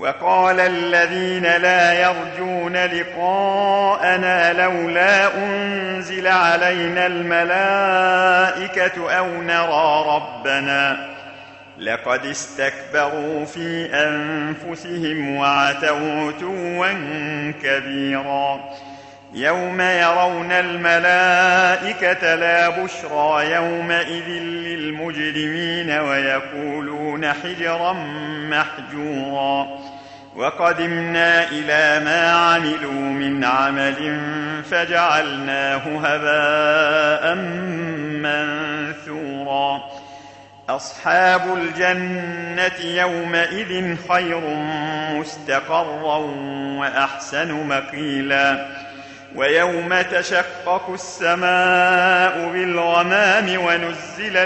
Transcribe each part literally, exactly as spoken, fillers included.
وقال الذين لا يرجون لقاءنا لولا أنزل علينا الملائكة أو نرى ربنا لقد استكبروا في أنفسهم وعتوا عتوا كبيرا يوم يرون الملائكة لا بشرى يومئذ للمجرمين ويقولون حجرا محجورا وقدمنا إلى ما عملوا من عمل فجعلناه هباء منثورا أصحاب الجنة يومئذ خير مستقرا وأحسن مقيلا ويوم تشقق السماء بالغمام ونزل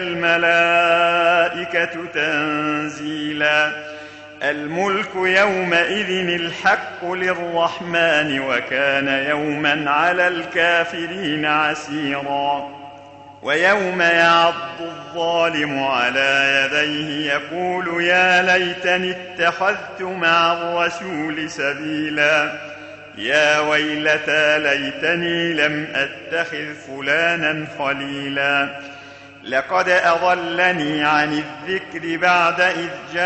الملائكة تنزيلا الملك يومئذ الحق للرحمن وكان يوما على الكافرين عسيرا ويوم يعض الظالم على يديه يقول يا ليتني اتخذت مع الرسول سبيلا يا ويلتى ليتني لم أتخذ فلانا خليلا لقد أضلني عن الذكر بعد إذ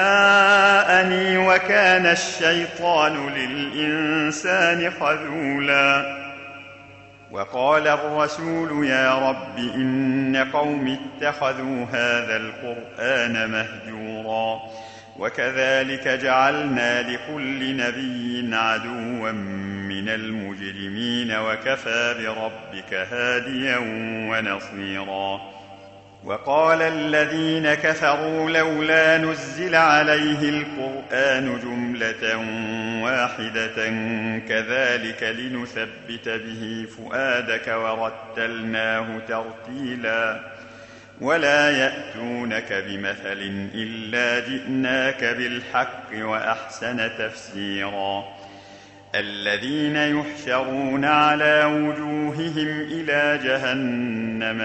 جاءني وكان الشيطان للإنسان خذولا وقال الرسول يا رب إن قوم اتخذوا هذا القرآن مهجورا وكذلك جعلنا لكل نبي عدوا من المجرمين وكفى بربك هاديا ونصيرا وقال الذين كفروا لولا نزل عليه القرآن جملة واحدة كذلك لنثبت به فؤادك ورتلناه ترتيلا ولا يأتونك بمثل إلا جئناك بالحق وأحسن تفسيرا الذين يحشرون على وجوههم إلى جهنم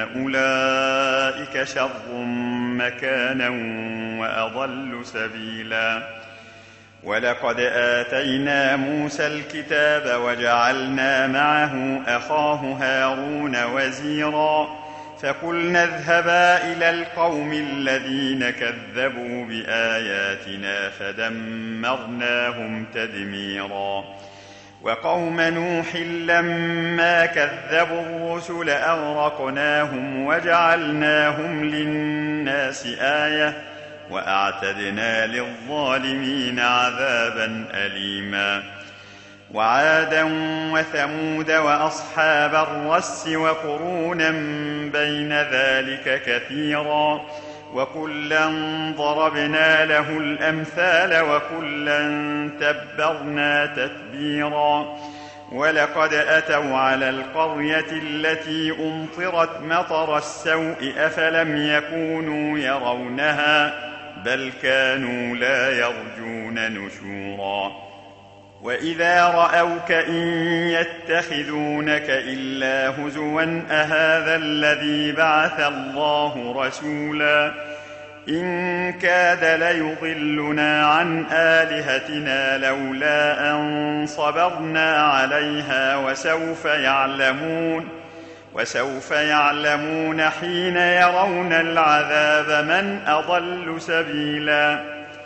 أولئك شر مكانا وأضل سبيلا ولقد آتينا موسى الكتاب وجعلنا معه أخاه هارون وزيرا فقلنا اذهبا إلى القوم الذين كذبوا بآياتنا فدمرناهم تدميرا وقوم نوح لما كذبوا الرسل أغرقناهم وجعلناهم للناس آية وأعتدنا للظالمين عذابا أليما وعادا وثمود وأصحاب الرس وقرونا بين ذلك كثيرا وكلا ضربنا له الأمثال وكلا تبرنا تتبيرا ولقد أتوا على القرية التي أمطرت مطر السوء أفلم يكونوا يرونها بل كانوا لا يرجون نشورا وإذا رأوك إن يتخذونك إلا هزوا أهذا الذي بعث الله رسولا إن كاد ليضلنا عن آلهتنا لولا أن صبرنا عليها وسوف يعلمون وسوف يعلمون حين يرون العذاب من أضل سبيلا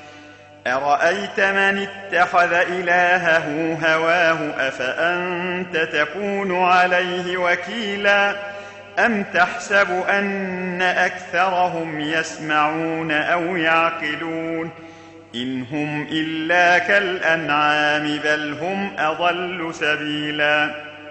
أرأيت من اتخذ إلهه هواه أفأنت تكون عليه وكيلا أم تحسب أن أكثرهم يسمعون أو يعقلون إن هم إلا كالأنعام بل هم أضل سبيلا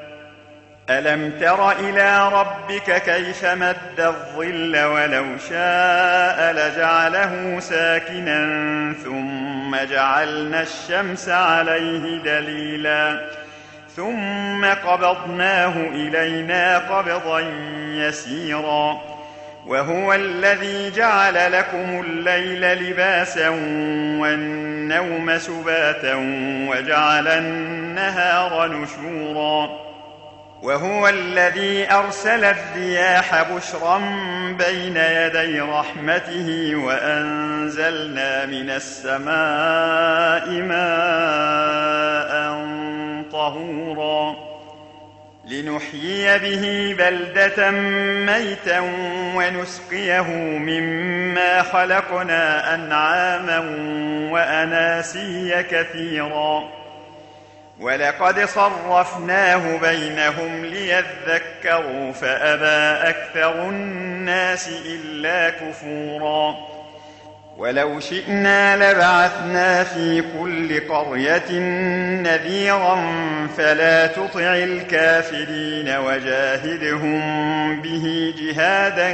ألم تر إلى ربك كيف مد الظل ولو شاء لجعله ساكنا ثم جعلنا الشمس عليه دليلا ثم قبضناه إلينا قبضا يسيرا وهو الذي جعل لكم الليل لباسا والنوم سباتا وجعل النهار نشورا وهو الذي أرسل الرياح بشرا بين يدي رحمته وأنزلنا من السماء ماء طهورا لنحيي به بلدة ميتا ونسقيه مما خلقنا أنعاما وأناسيا كثيرا ولقد صرفناه بينهم ليذكروا فأبى أكثر الناس إلا كفورا ولو شئنا لبعثنا في كل قرية نذيرا فلا تطع الكافرين وجاهدهم به جهادا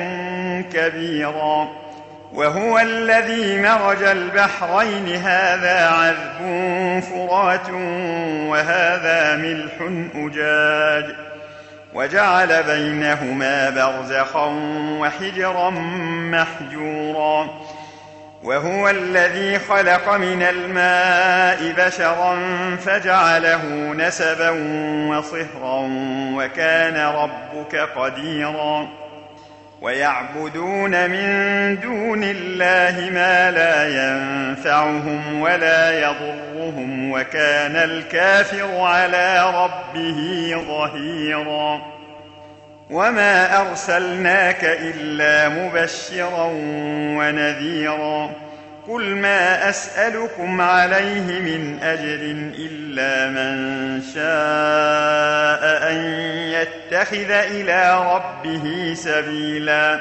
كبيرا وهو الذي مرج البحرين هذا عذب فرات وهذا ملح أجاج وجعل بينهما برزخا وحجرا محجورا وهو الذي خلق من الماء بشرا فجعله نسبا وصهرا وكان ربك قديرا ويعبدون من دون الله ما لا ينفعهم ولا يضرهم وكان الكافر على ربه ظهيرا وما أرسلناك إلا مبشرا ونذيرا قل ما أسألكم عليه من أجر إلا من شاء أن يتخذ إلى ربه سبيلا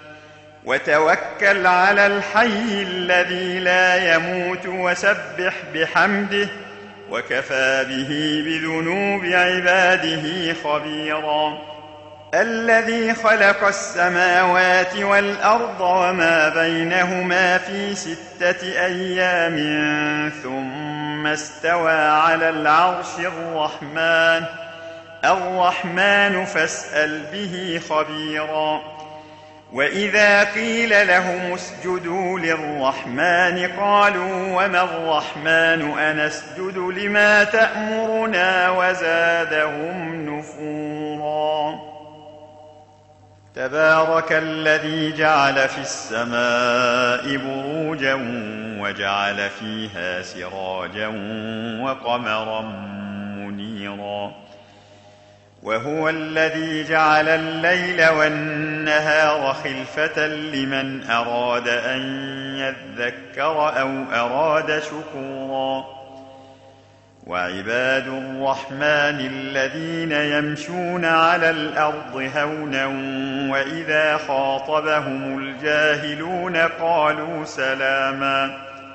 وتوكل على الحي الذي لا يموت وسبح بحمده وكفى به بذنوب عباده خبيرا الذي خلق السماوات والأرض وما بينهما في ستة أيام ثم استوى على العرش الرحمن الرحمن فاسأل به خبيرا وإذا قيل لهم اسجدوا للرحمن قالوا وما الرحمن أنسجد لما تأمرنا وزادهم نفورا تبارك الذي جعل في السماء بروجا وجعل فيها سراجا وقمرا منيرا وهو الذي جعل الليل والنهار خلفة لمن أراد أن يذكر أو أراد شكورا وعباد الرحمن الذين يمشون على الأرض هونا وإذا خاطبهم الجاهلون قالوا سلاما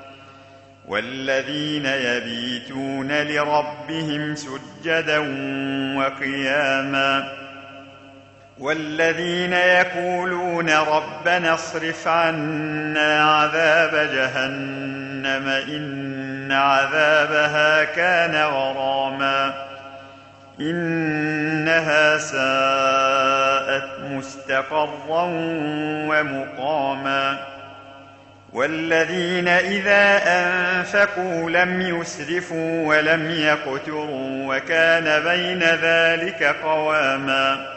والذين يبيتون لربهم سجدا وقياما والذين يقولون ربنا اصرف عنا عذاب جهنم إن عذابها كان غراما إنها ساءت مستقرا ومقاما والذين إذا أنفقوا لم يسرفوا ولم يقتروا وكان بين ذلك قواما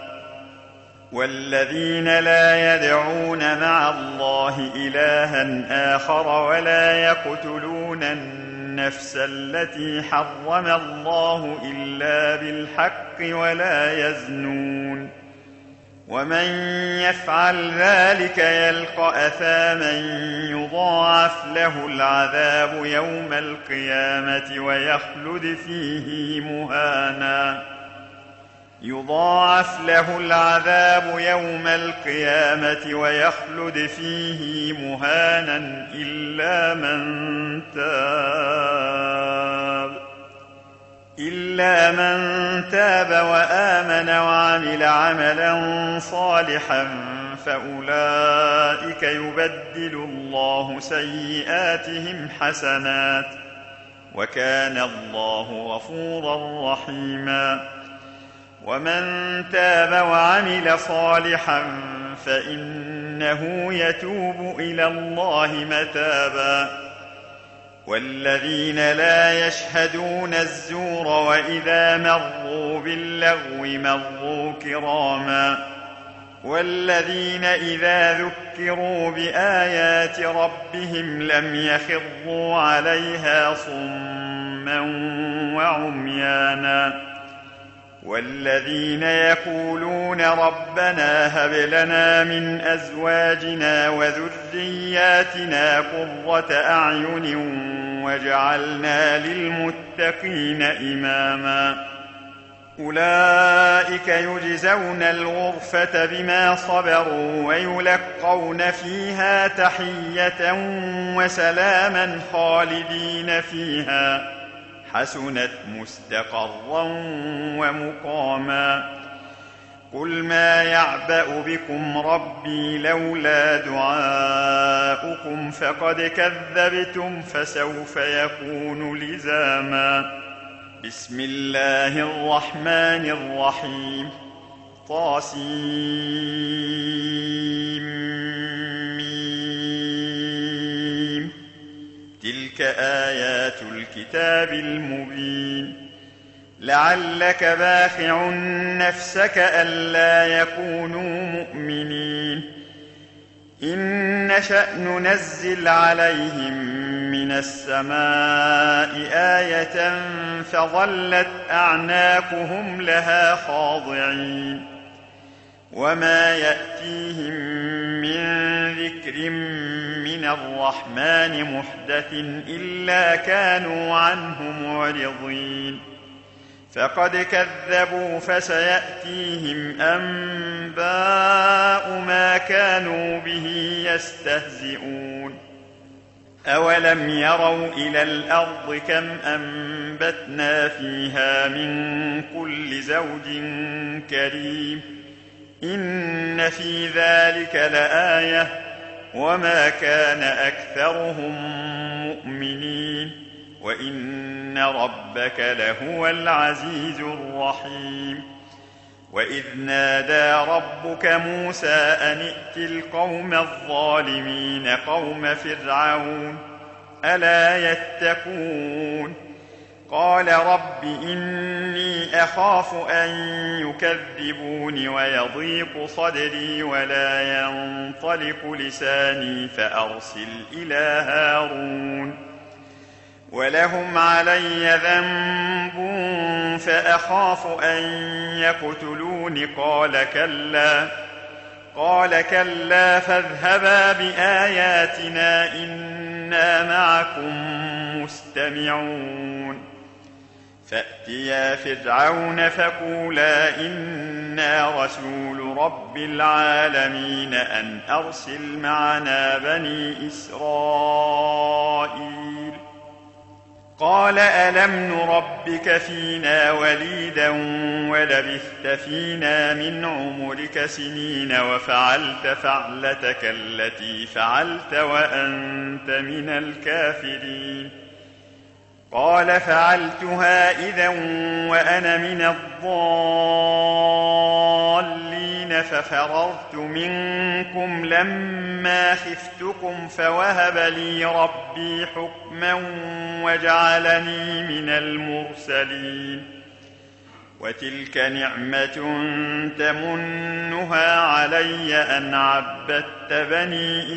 والذين لا يدعون مع الله إلها آخر ولا يقتلون النفس التي حرم الله إلا بالحق ولا يزنون ومن يفعل ذلك يلقى أثاما يضاعف له العذاب يوم القيامة ويخلد فيه مهانا يضاعف له العذاب يوم القيامة ويخلد فيه مهانا إلا من تاب إلا من تاب وآمن وعمل عملا صالحا فأولئك يبدل الله سيئاتهم حسنات وكان الله غفورا رحيما ومن تاب وعمل صالحا فإنه يتوب إلى الله متابا والذين لا يشهدون الزور وإذا مروا باللغو مروا كراما والذين إذا ذكروا بآيات ربهم لم يخروا عليها صما وعميانا والذين يقولون ربنا هب لنا من أزواجنا وذرياتنا قرة أعين واجعلنا للمتقين إماما أولئك يجزون الغرفة بما صبروا ويلقون فيها تحية وسلاما خالدين فيها حسنت مستقرا ومقاما قل ما يعبأ بكم ربي لولا دعاؤكم فقد كذبتم فسوف يكون لزاما بسم الله الرحمن الرحيم طاسيم تلك آيات الكتاب المبين لعلك باخع نفسك ألا يكونوا مؤمنين إن نشأ ننزل عليهم من السماء آية فظلت أعناقهم لها خاضعين وما يأتيهم من ذكر من الرحمن محدث إلا كانوا عنه معرضين فقد كذبوا فسيأتيهم أنباء ما كانوا به يستهزئون أولم يروا إلى الأرض كم أنبتنا فيها من كل زوج كريم إن في ذلك لآية وما كان أكثرهم مؤمنين وإن ربك لهو العزيز الرحيم وإذ نادى ربك موسى أن ائت القوم الظالمين قوم فرعون ألا يتقون قال رب إني أخاف أن يكذبون ويضيق صدري ولا ينطلق لساني فأرسل إلى هارون ولهم علي ذنب فأخاف أن يقتلون قال كلا قال كلا فاذهبا بآياتنا إنا معكم مستمعون فأتيا فرعون فقولا إنا رسول رب العالمين أن أرسل معنا بني إسرائيل قال ألم نربك فينا وليدا ولبثت فينا من عمرك سنين وفعلت فعلتك التي فعلت وأنت من الكافرين قال فعلتها إذا وأنا من الضالين ففررت منكم لما خفتكم فوهب لي ربي حكما وجعلني من المرسلين وتلك نعمة تمنها علي أن عبدت بني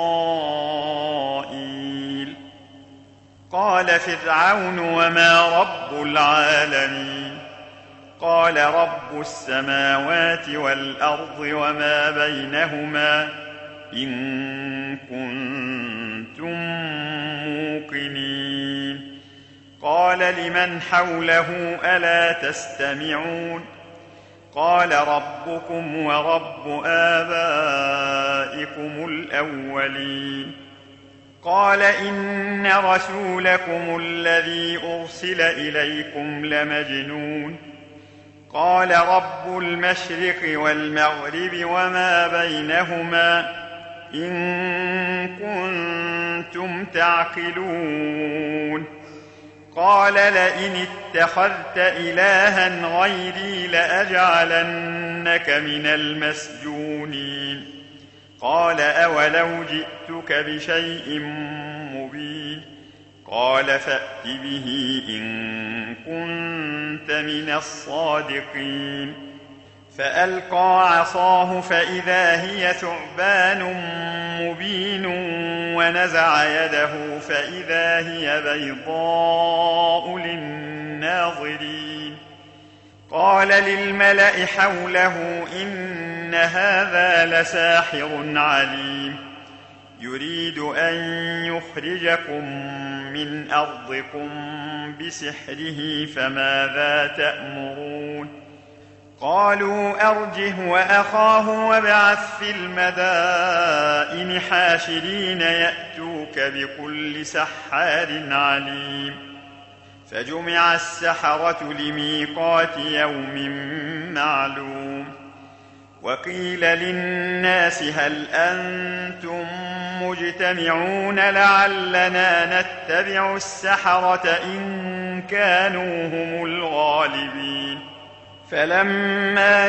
إسرائيل قال فرعون وما رب العالمين قال رب السماوات والأرض وما بينهما إن كنتم موقنين قال لمن حوله ألا تستمعون قال ربكم ورب آبائكم الأولين قال إن رسولكم الذي أرسل إليكم لمجنون قال رب المشرق والمغرب وما بينهما إن كنتم تعقلون قال لئن اتخذت إلها غيري لأجعلنك من المسجونين قال أولو جئتك بشيء مبين قال فأت به إن كنت من الصادقين. فألقى عصاه فإذا هي ثعبان مبين ونزع يده فإذا هي بيضاء للناظرين. قال للملأ حوله إن هذا لساحر عليم يريد أن يخرجكم من أرضكم بسحره فماذا تأمرون؟ قالوا أرجه وأخاه وابعث في المدائن حاشرين يأتوك بكل سحار عليم. فجمع السحرة لميقات يوم معلوم. وقيل للناس هل أنتم مجتمعون لعلنا نتبع السحرة إن كانوا هم الغالبين. فلما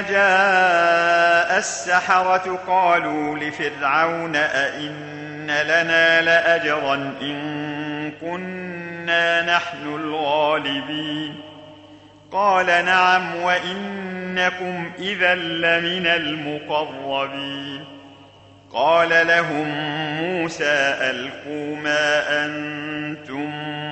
جاء السحرة قالوا لفرعون أئن لنا لأجرا إن كنا نحن الغالبين؟ قال نعم وإنكم إذا لمن المقربين. قال لهم موسى ألقوا ما أنتم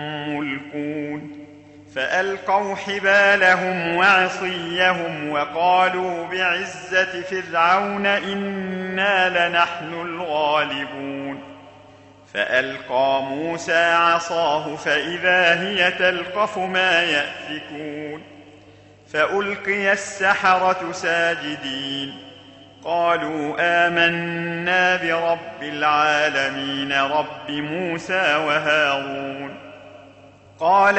ملقون. فألقوا حبالهم وعصيهم وقالوا بعزة فرعون إنا لنحن الغالبون. فألقى موسى عصاه فإذا هي تلقف ما يأفكون. فألقي السحرة ساجدين قالوا آمنا برب العالمين رب موسى وهارون. قال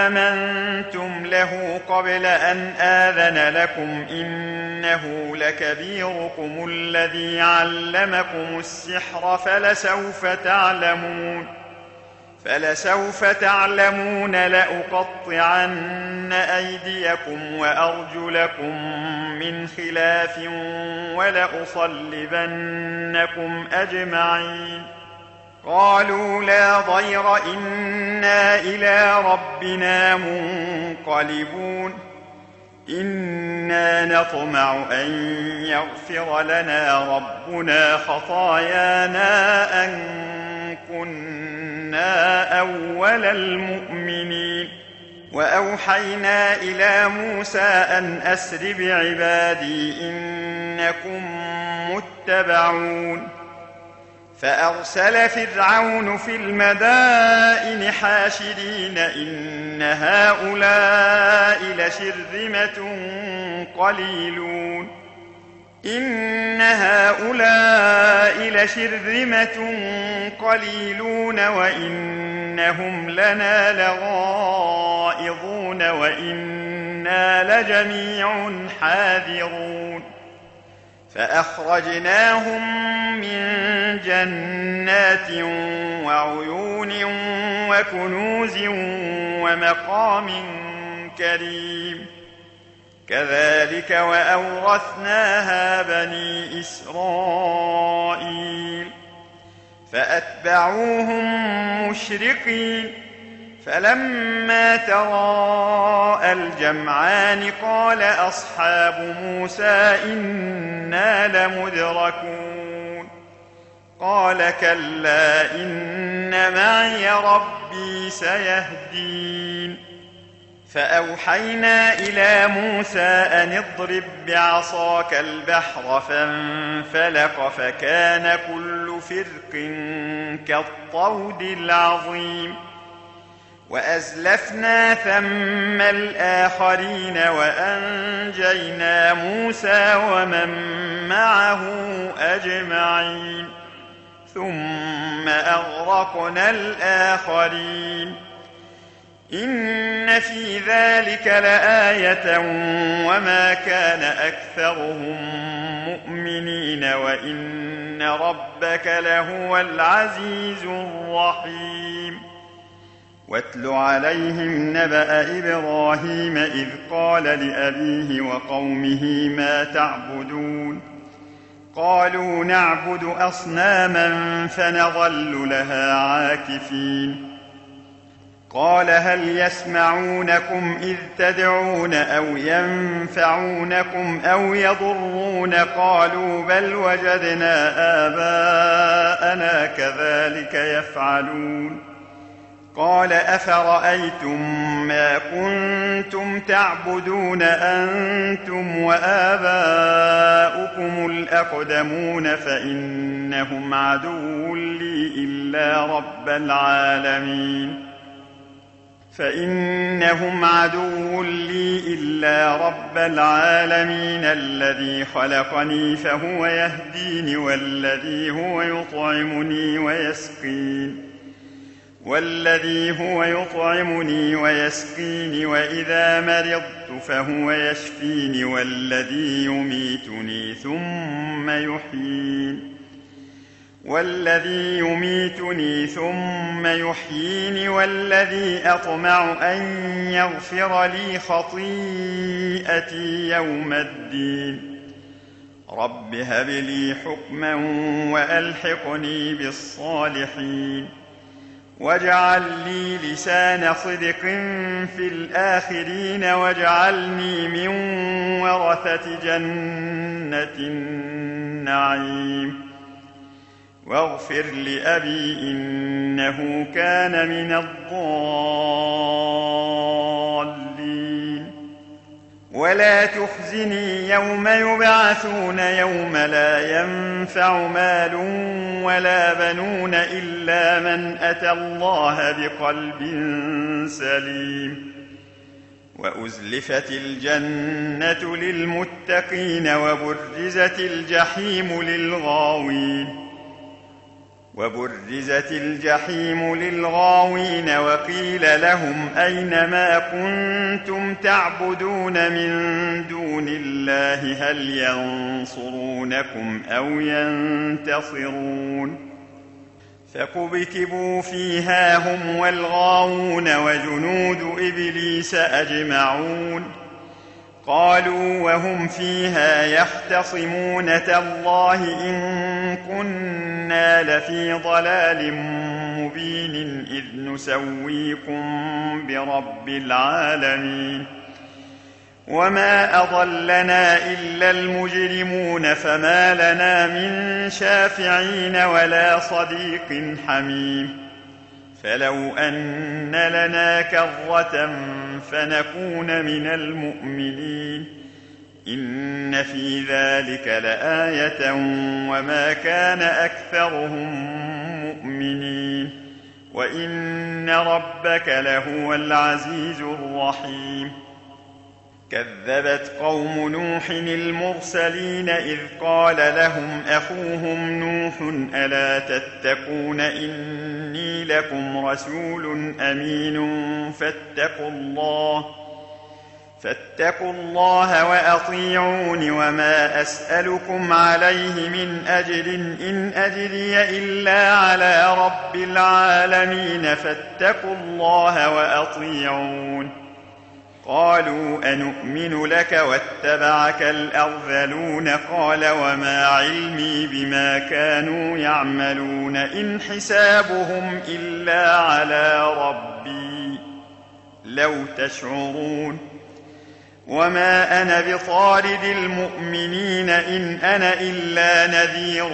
آمنتم له قبل أن آذن لكم إنه لكبيركم الذي علمكم السحر فلسوف تعلمون فلسوف تعلمون لأقطعن أيديكم وأرجلكم من خلاف ولأصلبنكم أجمعين. قالوا لا ضير إنا إلى ربنا منقلبون. إنا نطمع أن يغفر لنا ربنا خطايانا أن كنا أول المؤمنين. وأوحينا إلى موسى أن أسر بعبادي إنكم متبعون. فأرسل فرعون في المدائن حاشرين إن هؤلاء لشرذمة قليلون إن هؤلاء لشرذمة قليلون وإنهم لنا لغائظون وإنا لجميع حاذرون. فأخرجناهم من جنات وعيون وكنوز ومقام كريم. كذلك وأورثناها بني إسرائيل. فأتبعوهم مشرقين. فلما تراءى الجمعان قال أصحاب موسى إنا لمدركون. قال كلا إن معي ربي سيهدين. فأوحينا إلى موسى أن اضرب بعصاك البحر فانفلق فكان كل فرق كالطود العظيم. وأزلفنا ثم الآخرين وأنجينا موسى ومن معه أجمعين ثم أغرقنا الآخرين. إن في ذلك لآية وما كان أكثرهم مؤمنين وإن ربك لهو العزيز الرحيم. واتل عليهم نبأ إبراهيم إذ قال لأبيه وقومه ما تعبدون قالوا نعبد أصناما فنظل لها عاكفين قال هل يسمعونكم إذ تدعون أو ينفعونكم أو يضرون قالوا بل وجدنا آباءنا كذلك يفعلون قال أفرأيتم ما كنتم تعبدون أنتم وآباؤكم الأقدمون فإنهم عدو لي إلا رب العالمين فإنهم عدو لي إلا رب العالمين الذي خلقني فهو يهدين والذي هو يطعمني ويسقين والذي هو يطعمني ويسقين وإذا مرضت فهو يشفين والذي يميتني ثم يحيين والذي يميتني ثم يحيين والذي أطمع أن يغفر لي خطيئتي يوم الدين رب هب لي حكما وألحقني بالصالحين واجعل لي لسان صدق في الآخرين واجعلني من ورثة جنة النعيم واغفر لأبي إنه كان من الضالين ولا تخزني يوم يبعثون يوم لا ينفع مال ولا بنون إلا من أتى الله بقلب سليم وأزلفت الجنة للمتقين وبرزت الجحيم للغاوين وبرزت الجحيم للغاوين وقيل لهم أين ما كنتم تعبدون من دون الله هل ينصرونكم أو ينتصرون فكبكبوا فيها هم والغاوون وجنود إبليس أجمعون قالوا وهم فيها يختصمون تالله إن كنا لفي ضلال مبين إذ نسويكم برب العالمين وما أضلنا إلا المجرمون فما لنا من شافعين ولا صديق حميم فلو أن لنا كرة فنكون من المؤمنين إن في ذلك لآية وما كان أكثرهم مؤمنين وإن ربك لهو العزيز الرحيم كذبت قوم نوح المرسلين إذ قال لهم أخوهم نوح ألا تتقون إني لكم رسول أمين فاتقوا الله فاتقوا الله وأطيعون وما أسألكم عليه من أجر إن أجري إلا على رب العالمين فاتقوا الله وأطيعون قالوا أنؤمن لك واتبعك الأرذلون قال وما علمي بما كانوا يعملون إن حسابهم إلا على ربي لو تشعرون وما أنا بطارد المؤمنين إن أنا إلا نذير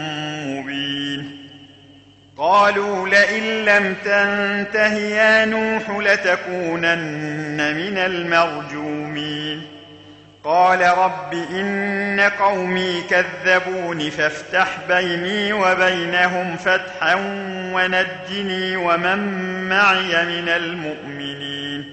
مبين قالوا لئن لم تنته يا نوح لتكونن من المرجومين قال رب إن قومي كذبون فافتح بيني وبينهم فتحا ونجني ومن معي من المؤمنين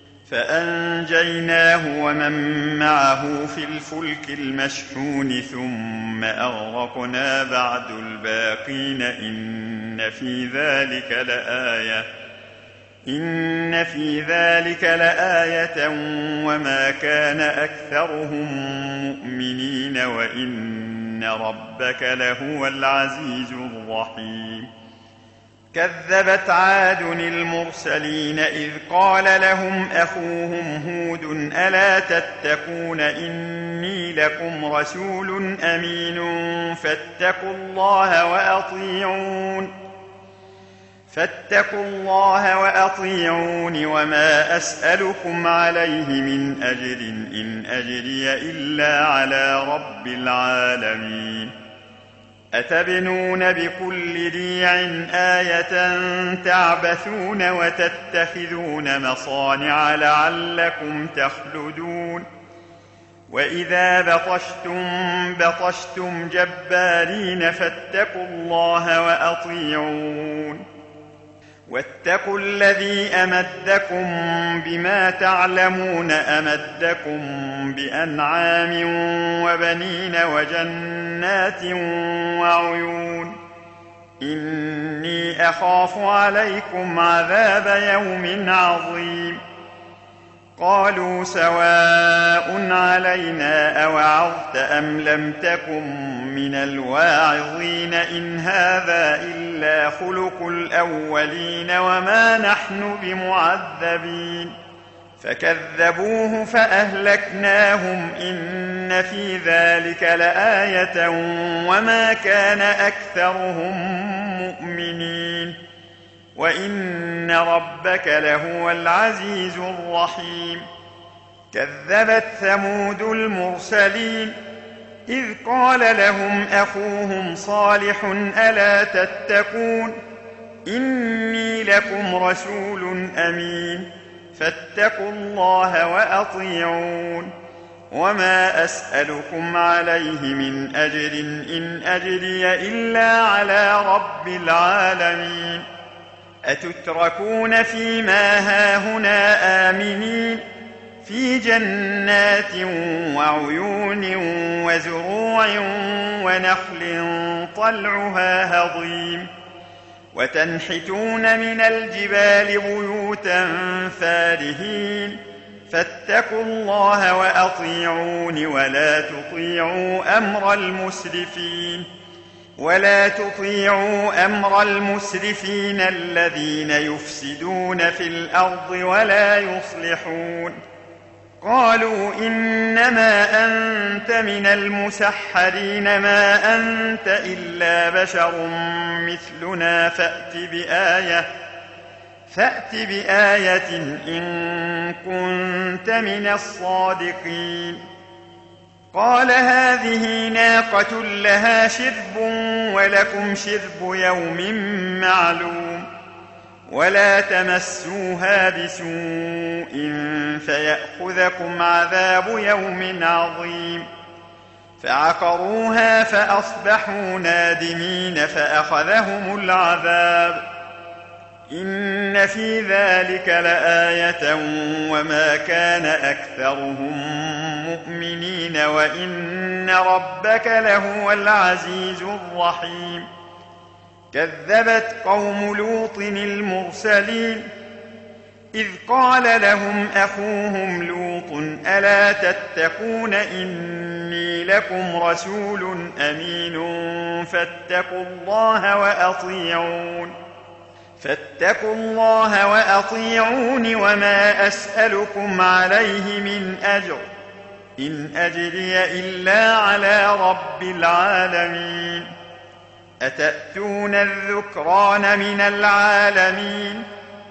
فأنجيناه ومن معه في الفلك المشحون ثم أغرقنا بعد الباقين إن في ذلك لآية إن في ذلك لآية وما كان أكثرهم مؤمنين وإن ربك لهو العزيز الرحيم كذبت عاد المرسلين إذ قال لهم أخوهم هود ألا تتقون إني لكم رسول أمين فاتقوا الله وأطيعون فاتقوا الله وأطيعون وما أسألكم عليه من أجر إن أجري إلا على رب العالمين أتبنون بكل ريع آية تعبثون وتتخذون مصانع لعلكم تخلدون وإذا بطشتم بطشتم جبارين فاتقوا الله وأطيعون واتقوا الذي أمدكم بما تعلمون أمدكم بأنعام وبنين وجنات وعيون إني أخاف عليكم عذاب يوم عظيم قالوا سواء علينا أوعظت أم لم تكن من الواعظين إن هذا إلا خلق الأولين وما نحن بمعذبين فكذبوه فأهلكناهم إن في ذلك لآية وما كان أكثرهم مؤمنين وإن ربك لهو العزيز الرحيم كذبت ثمود المرسلين إذ قال لهم أخوهم صالح ألا تتقون إني لكم رسول أمين فاتقوا الله وأطيعون وما أسألكم عليه من أجر إن أجري إلا على رب العالمين أتتركون فيما هاهنا آمنين في جنات وعيون وزروع ونخل طلعها هضيم وتنحتون من الجبال بيوتا فارهين فاتقوا الله وأطيعون ولا تطيعوا أمر المسرفين ولا تطيعوا أمر المسرفين الذين يفسدون في الأرض ولا يصلحون قالوا إنما أنت من المسحرين ما أنت إلا بشر مثلنا فأت بآية فأت بآية إن كنت من الصادقين قال هذه ناقة لها شرب ولكم شرب يوم معلوم ولا تمسوها بسوء فيأخذكم عذاب يوم عظيم فعقروها فأصبحوا نادمين فأخذهم العذاب إن في ذلك لآية وما كان أكثرهم مؤمنين وإن ربك لهو العزيز الرحيم كذبت قوم لوط المرسلين إذ قال لهم أخوهم لوط ألا تتقون إني لكم رسول أمين فاتقوا الله وأطيعون فاتقوا الله وأطيعون وما أسألكم عليه من أجر إن أجري إلا على رب العالمين أتأتون الذكران من العالمين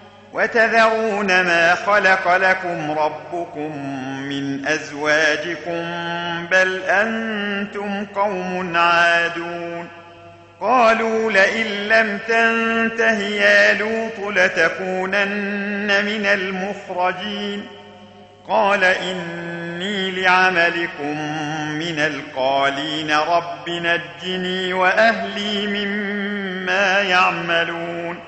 وتذرون ما خلق لكم ربكم من أزواجكم بل أنتم قوم عادون قالوا لئن لم تنته يا لوط لتكونن من المخرجين قال إني لعملكم من القالين رب نجني وأهلي مما يعملون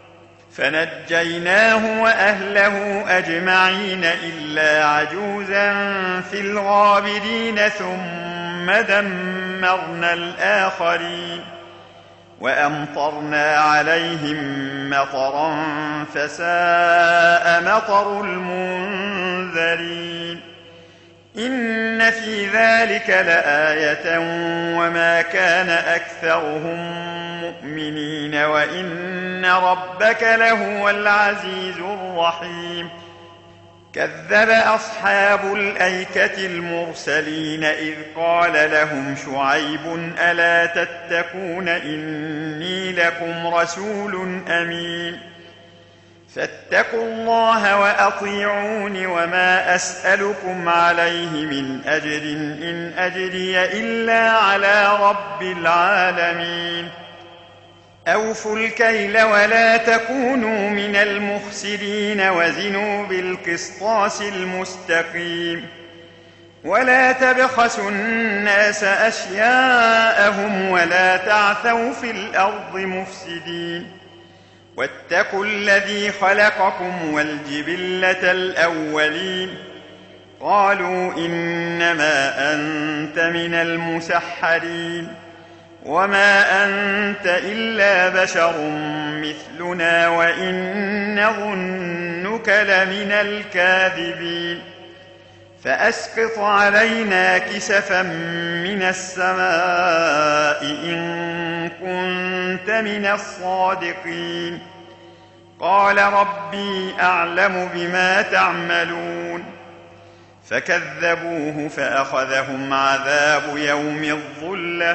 فنجيناه وأهله أجمعين إلا عجوزا في الغابرين ثم دمرنا الآخرين وأمطرنا عليهم مطرا فساء مطر المنذرين إن في ذلك لآية وما كان أكثرهم مؤمنين وإن ربك لهو العزيز الرحيم كذب أصحاب الأيكة المرسلين إذ قال لهم شعيب ألا تتقون إني لكم رسول أمين فاتقوا الله وأطيعون وما أسألكم عليه من أجر إن أجري إلا على رب العالمين أوفوا الكيل ولا تكونوا من المخسرين وزنوا بالقسطاس المستقيم ولا تبخسوا الناس أشياءهم ولا تعثوا في الأرض مفسدين واتقوا الذي خلقكم والجبلة الأولين قالوا إنما أنت من المسحرين وما أنت إلا بشر مثلنا وإن نظنك لمن الكاذبين فأسقط علينا كسفا من السماء إن كنت من الصادقين قال ربي أعلم بما تعملون فكذبوه فأخذهم عذاب يوم الظلة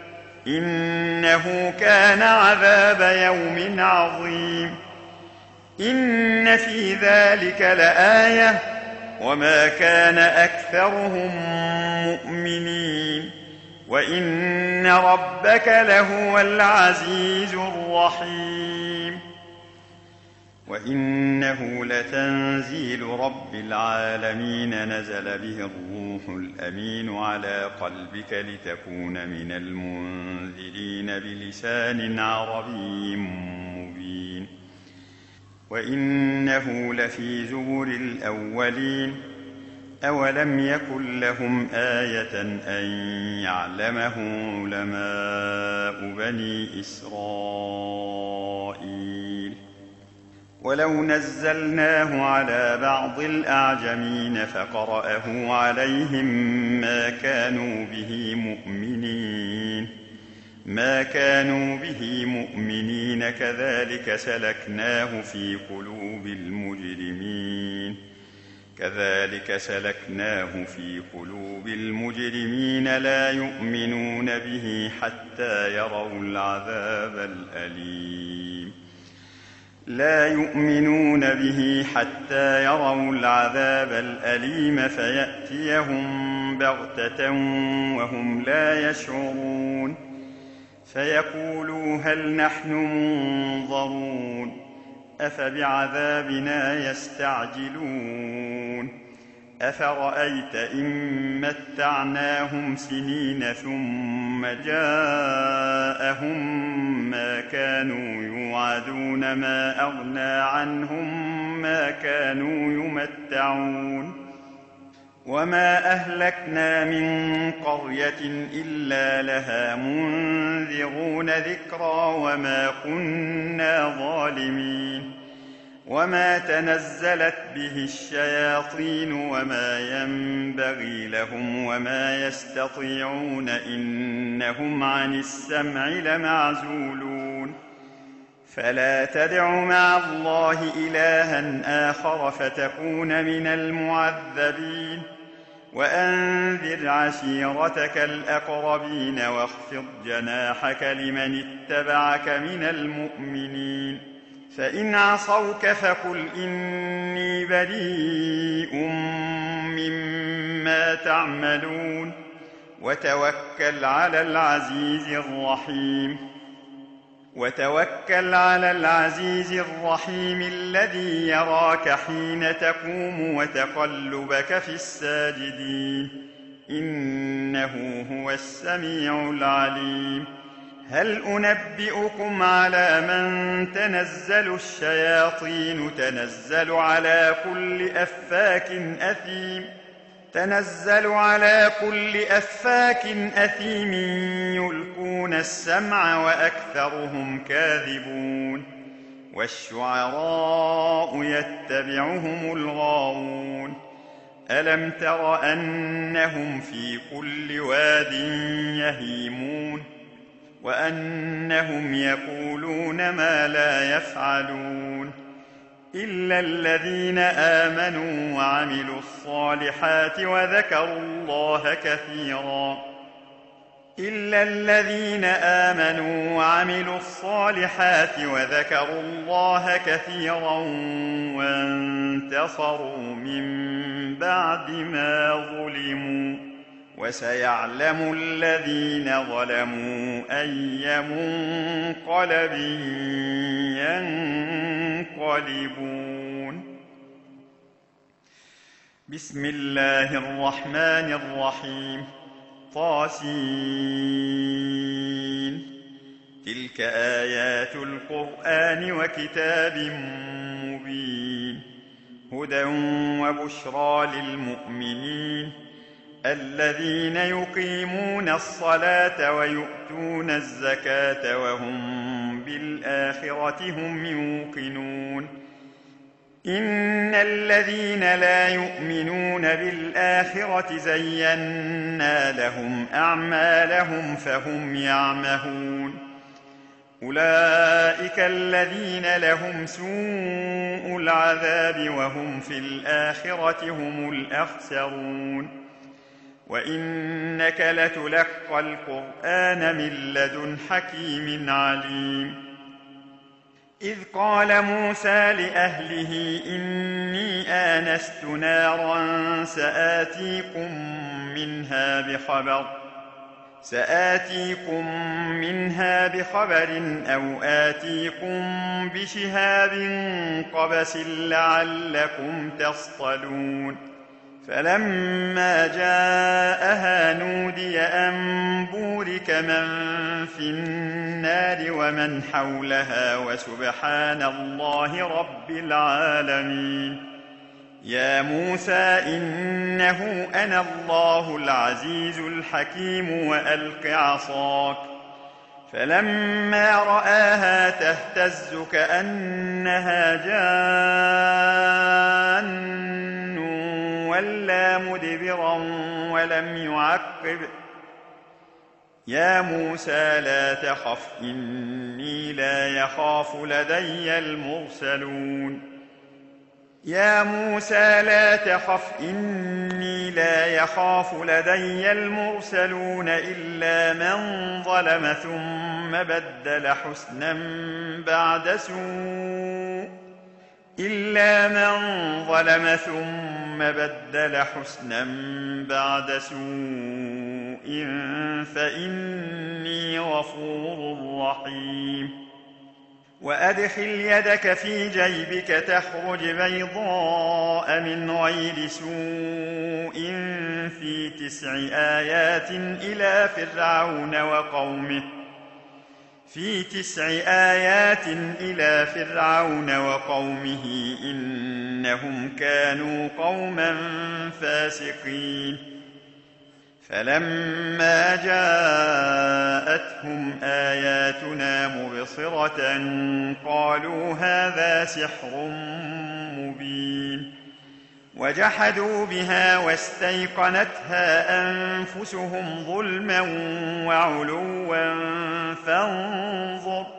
إنه كان عذاب يوم عظيم إن في ذلك لآية وما كان أكثرهم مؤمنين وإن ربك لهو العزيز الرحيم وإنه لتنزيل رب العالمين نزل به الروح الأمين على قلبك لتكون من المنذرين بلسان عربي مبين وإنه لفي زبر الأولين أولم يكن لهم آية أن يعلمه علماء بني إسرائيل ولو نزلناه على بعض الأعجمين فقرأه عليهم ما كانوا به مؤمنين ما كانوا به مؤمنين كذلك سلكناه في قلوب المجرمين كذلك سلكناه في قلوب المجرمين لا يؤمنون به حتى يروا العذاب الأليم لا يؤمنون به حتى يروا العذاب الأليم فيأتيهم بغتة وهم لا يشعرون فيقولوا هل نحن منظرون أفبعذابنا يستعجلون أفرأيت إن متعناهم سنين ثم جاءهم ما كانوا يوعدون ما أغنى عنهم ما كانوا يمتعون وما أهلكنا من قرية إلا لها منذرون ذكرى وما كنا ظالمين وما تنزلت به الشياطين وما ينبغي لهم وما يستطيعون إنهم عن السمع لمعزولون فلا تدع مع الله إلها آخر فتكون من المعذبين وأنذر عشيرتك الأقربين واخفض جناحك لمن اتبعك من المؤمنين فإن عصوك فقل إني بريء مما تعملون وتوكل على العزيز الرحيم وتوكل على العزيز الرحيم الذي يراك حين تقوم وتقلبك في الساجدين إنه هو السميع العليم هل أنبئكم على من تنزل الشياطين تنزل على كل أفاك أثيم تنزل على كل أفاك أثيم يلقون السمع وأكثرهم كاذبون والشعراء يتبعهم الغاوون ألم تر أنهم في كل واد يهيمون وأنهم يقولون ما لا يفعلون إلا الذين آمنوا وعملوا الصالحات وذكروا الله كثيرا إلا الذين آمنوا وعملوا الصالحات وذكروا الله كثيرا وانتصروا من بعد ما ظلموا وسيعلم الذين ظلموا أي منقلب ينقلبون. بسم الله الرحمن الرحيم. طاسين. تلك آيات القرآن وكتاب مبين هدى وبشرى للمؤمنين الذين يقيمون الصلاة ويؤتون الزكاة وهم بالآخرة هم يوقنون. إن الذين لا يؤمنون بالآخرة زينا لهم أعمالهم فهم يعمهون. أولئك الذين لهم سوء العذاب وهم في الآخرة هم الأخسرون. وإنك لتلقى القرآن من لدن حكيم عليم. إذ قال موسى لأهله إني آنست نارا سآتيكم منها بخبر سآتيكم منها بخبر أو آتيكم بشهاب قبس لعلكم تصطلون. فلما جاءها نودي أن بورك من في النار ومن حولها وسبحان الله رب العالمين. يا موسى إنه أنا الله العزيز الحكيم وألق عصاك. فلما رآها تهتز كأنها جان وَلَّى مُدْبِرًا وَلَمْ يُعَقِّبْ. يا موسى لا تخف إني لا يخاف لدي المرسلون. يا موسى لا تخف إني لا يخاف لدي المرسلون إلا من ظلم ثم بدل حسنا بعد سوء إلا من ظلم ثم بدل حسنا بعد سوء فإني غفور رحيم. وأدخل يدك في جيبك تخرج بيضاء من غير سوء في تسع آيات إلى فرعون وقومه في تسع آيات إلى فرعون وقومه إنهم كانوا قوما فاسقين. فلما جاءتهم آياتنا مبصرة قالوا هذا سحر مبين. وجحدوا بها واستيقنتها أنفسهم ظلما وعلوا فانظر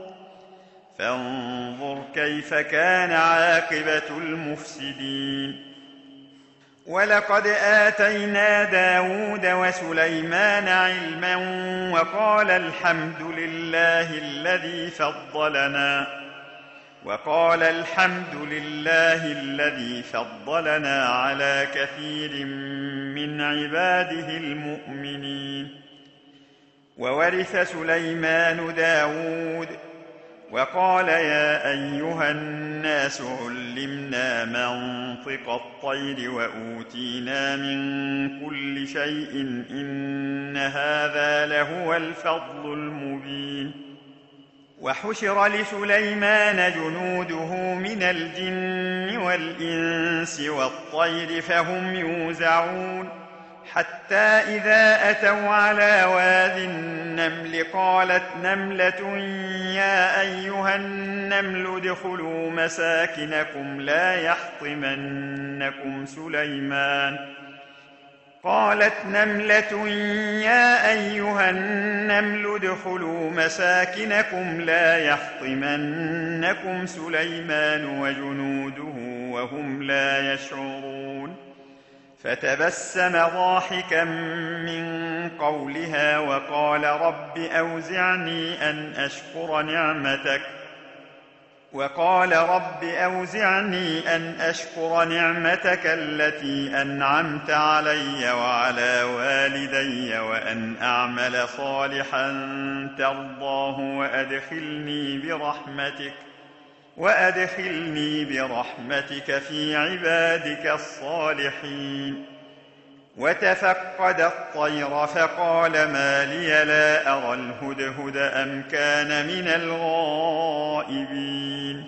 فانظر كيف كان عاقبة المفسدين. ولقد آتينا داود وسليمان علما وقال الحمد لله الذي فضلنا وقال الحمد لله الذي فضلنا على كثير من عباده المؤمنين. وورث سليمان داود وقال يا أيها الناس علمنا منطق الطير وأوتينا من كل شيء إن هذا لهو الفضل المبين. وحشر لسليمان جنوده من الجن والإنس والطير فهم يوزعون حتى إذا أتوا على واد النمل قالت نملة يا أيها النمل ادخلوا مساكنكم لا يحطمنكم سليمان قالت نملة يا أيها النمل ادخلوا مساكنكم لا يحطمنكم سليمان وجنوده وهم لا يشعرون فتبسم ضاحكا من قولها وقال رب أوزعني أن أشكر نعمتك وقال رب أوزعني أن أشكر نعمتك التي أنعمت علي وعلى والدي وأن أعمل صالحا ترضاه وأدخلني برحمتك وأدخلني برحمتك في عبادك الصالحين. وتفقد الطير فقال ما لي لا أرى الهدهد أم كان من الغائبين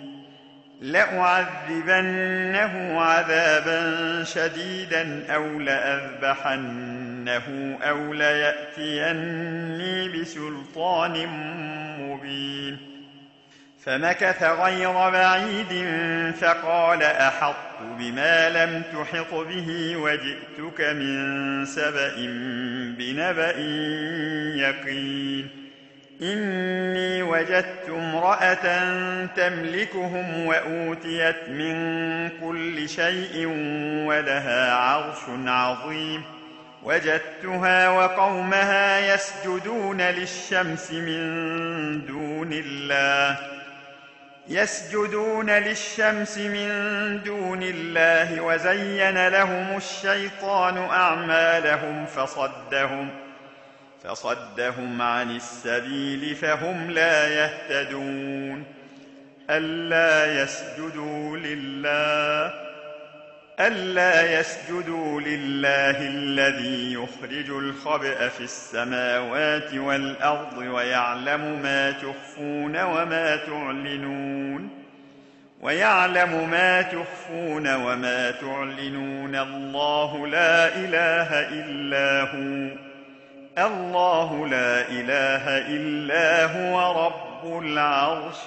لأعذبنه عذابا شديدا أو لأذبحنه أو ليأتيني بسلطان مبين. فمكث غير بعيد فقال أحطت بما لم تحط به وجئتك من سبأ بنبأ يقين. إني وجدت امرأة تملكهم وأوتيت من كل شيء ولها عرش عظيم وجدتها وقومها يسجدون للشمس من دون الله يسجدون للشمس من دون الله وزين لهم الشيطان أعمالهم فصدهم فصدهم عن السبيل فهم لا يهتدون. ألا يسجدوا لله ألا يسجدوا لله الذي يخرج الخبأ في السماوات والأرض ويعلم ما تخفون وما تعلنون ويعلم ما تخفون وما تعلنون الله لا إله إلا هو الله لا إله إلا هو رب العرش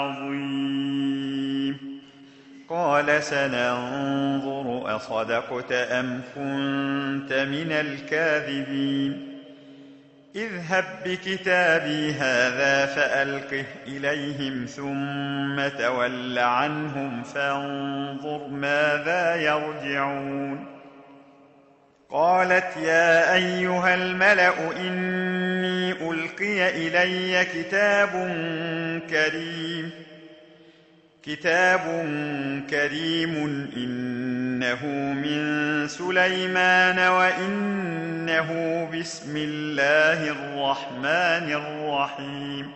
العظيم. قال سننظر أصدقت أم كنت من الكاذبين. اذهب بكتابي هذا فألقه إليهم ثم تول عنهم فانظر ماذا يرجعون. قالت يا أيها الملأ إني ألقي إلي كتاب كريم كتاب كريم إنه من سليمان وإنه بسم الله الرحمن الرحيم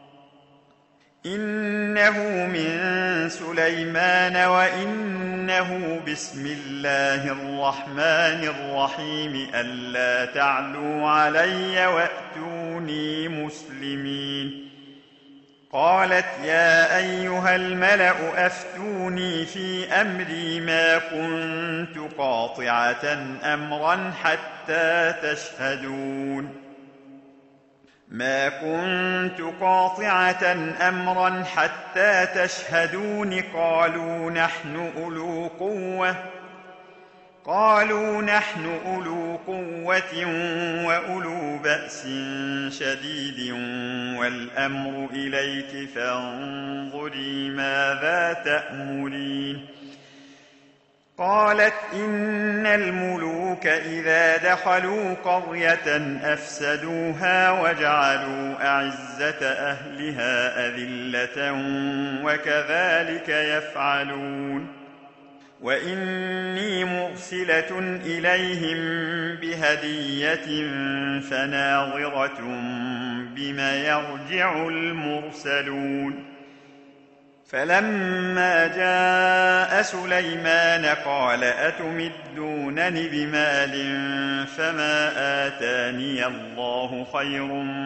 إنه من سليمان وإنه بسم الله الرحمن الرحيم ألا تعلوا علي وأتوني مسلمين. قالت يا أيها الملأ أفتوني في أمري ما كنت قاطعة أمرا حتى تشهدون ما كنت قاطعة أمرا حتى تشهدون. قالوا نحن أولو قوة قالوا نحن أولو قوة وأولو بأس شديد والأمر إليك فانظري ماذا تأمرين. قالت إن الملوك إذا دخلوا قرية أفسدوها وجعلوا أعزة أهلها أذلة وكذلك يفعلون. وإني مرسلة إليهم بهدية فناظرة بما يرجع المرسلون. فلما جاء سليمان قال أتمدونني بمال فما آتاني الله خير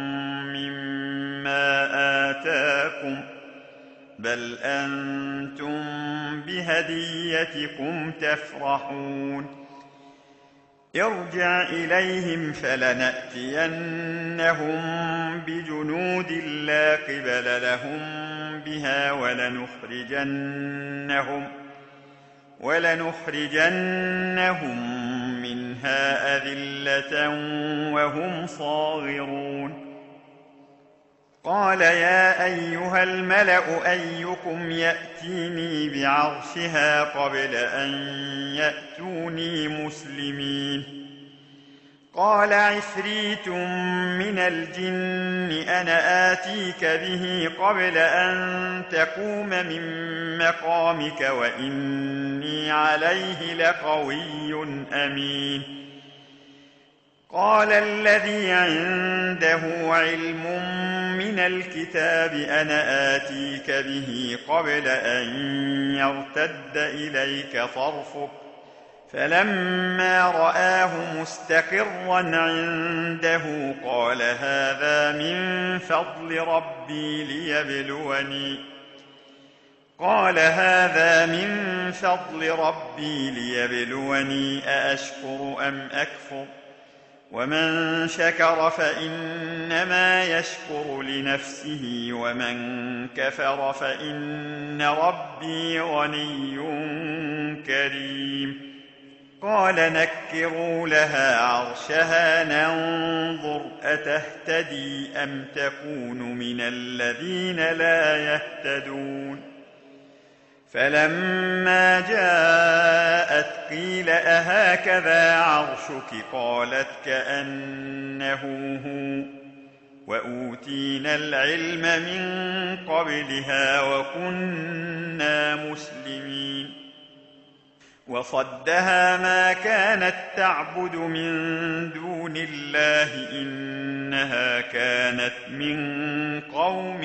مما آتاكم بل أنتم بهديتكم تفرحون. ارجع إليهم فلنأتينهم بجنود لا قبل لهم بها ولنخرجنهم ولنخرجنهم منها أذلة وهم صاغرون قال يا أيها الملأ أيكم يأتيني بعرشها قبل أن يأتوني مسلمين قال عفريت من الجن أنا آتيك به قبل أن تقوم من مقامك وإني عليه لقوي أمين قال الذي عنده علم من الكتاب أنا آتيك به قبل أن يرتد إليك طرفك فلما رآه مستقرا عنده قال هذا من فضل ربي ليبلوني قال هذا من فضل ربي ليبلوني أأشكر أم أكفر ومن شكر فإنما يشكر لنفسه ومن كفر فإن ربي غني كريم قال نكروا لها عرشها ننظر أتهتدي أم تكون من الذين لا يهتدون فلما جاءت قيل أهكذا عرشك قالت كأنه هو وأوتينا العلم من قبلها وكنا مسلمين وصدها ما كانت تعبد من دون الله إنها كانت من قوم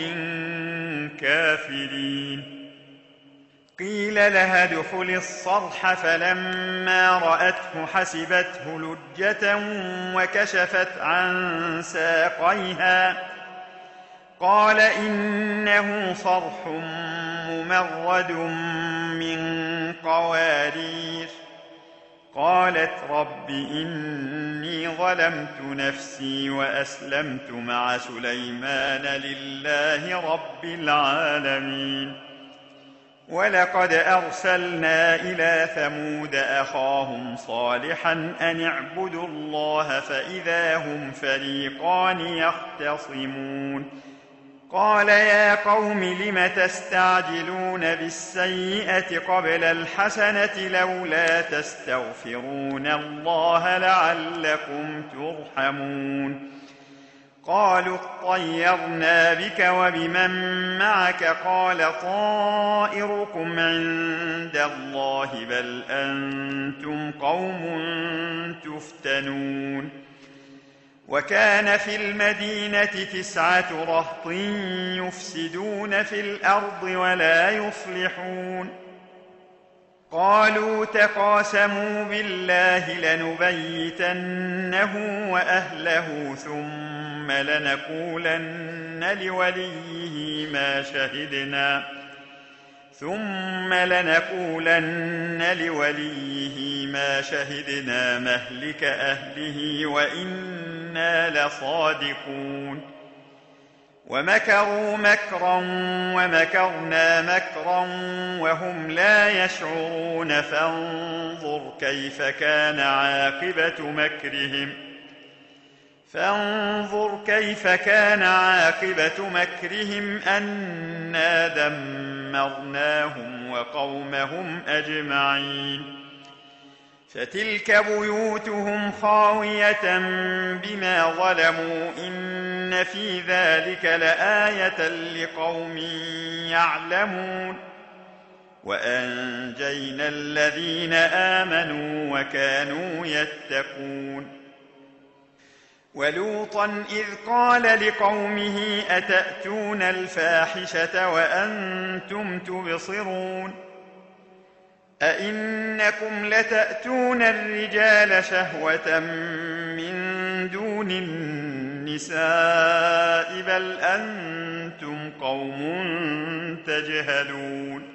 كافرين قيل لها ادخل الصرح فلما رأته حسبته لجة وكشفت عن ساقيها قال إنه صرح ممرد من قوارير قالت رب إني ظلمت نفسي وأسلمت مع سليمان لله رب العالمين ولقد أرسلنا إلى ثمود أخاهم صالحا أن اعبدوا الله فإذا هم فريقان يختصمون قال يا قوم لم تستعجلون بالسيئة قبل الحسنة لولا تستغفرون الله لعلكم ترحمون قالوا اطيرنا بك وبمن معك قال طائركم عند الله بل أنتم قوم تفتنون وكان في المدينة تسعة رهط يفسدون في الأرض ولا يصلحون قالوا تقاسموا بالله لنبيتنه وأهله ثم لنقولن لوليه ما شهدنا ثم لنقولن لوليه ما شهدنا مهلك أهله وإنا لصادقون ومكروا مكرا ومكرنا مكرا وهم لا يشعرون فانظر كيف كان عاقبة مكرهم فانظر كيف كان عاقبة مكرهم أنا دمرناهم وقومهم أجمعين فتلك بيوتهم خاوية بما ظلموا إن في ذلك لآية لقوم يعلمون وأنجينا الذين آمنوا وكانوا يتقون ولوطا إذ قال لقومه أتأتون الفاحشة وأنتم تبصرون أئنكم لتأتون الرجال شهوة من دون النساء بل أنتم قوم تجهلون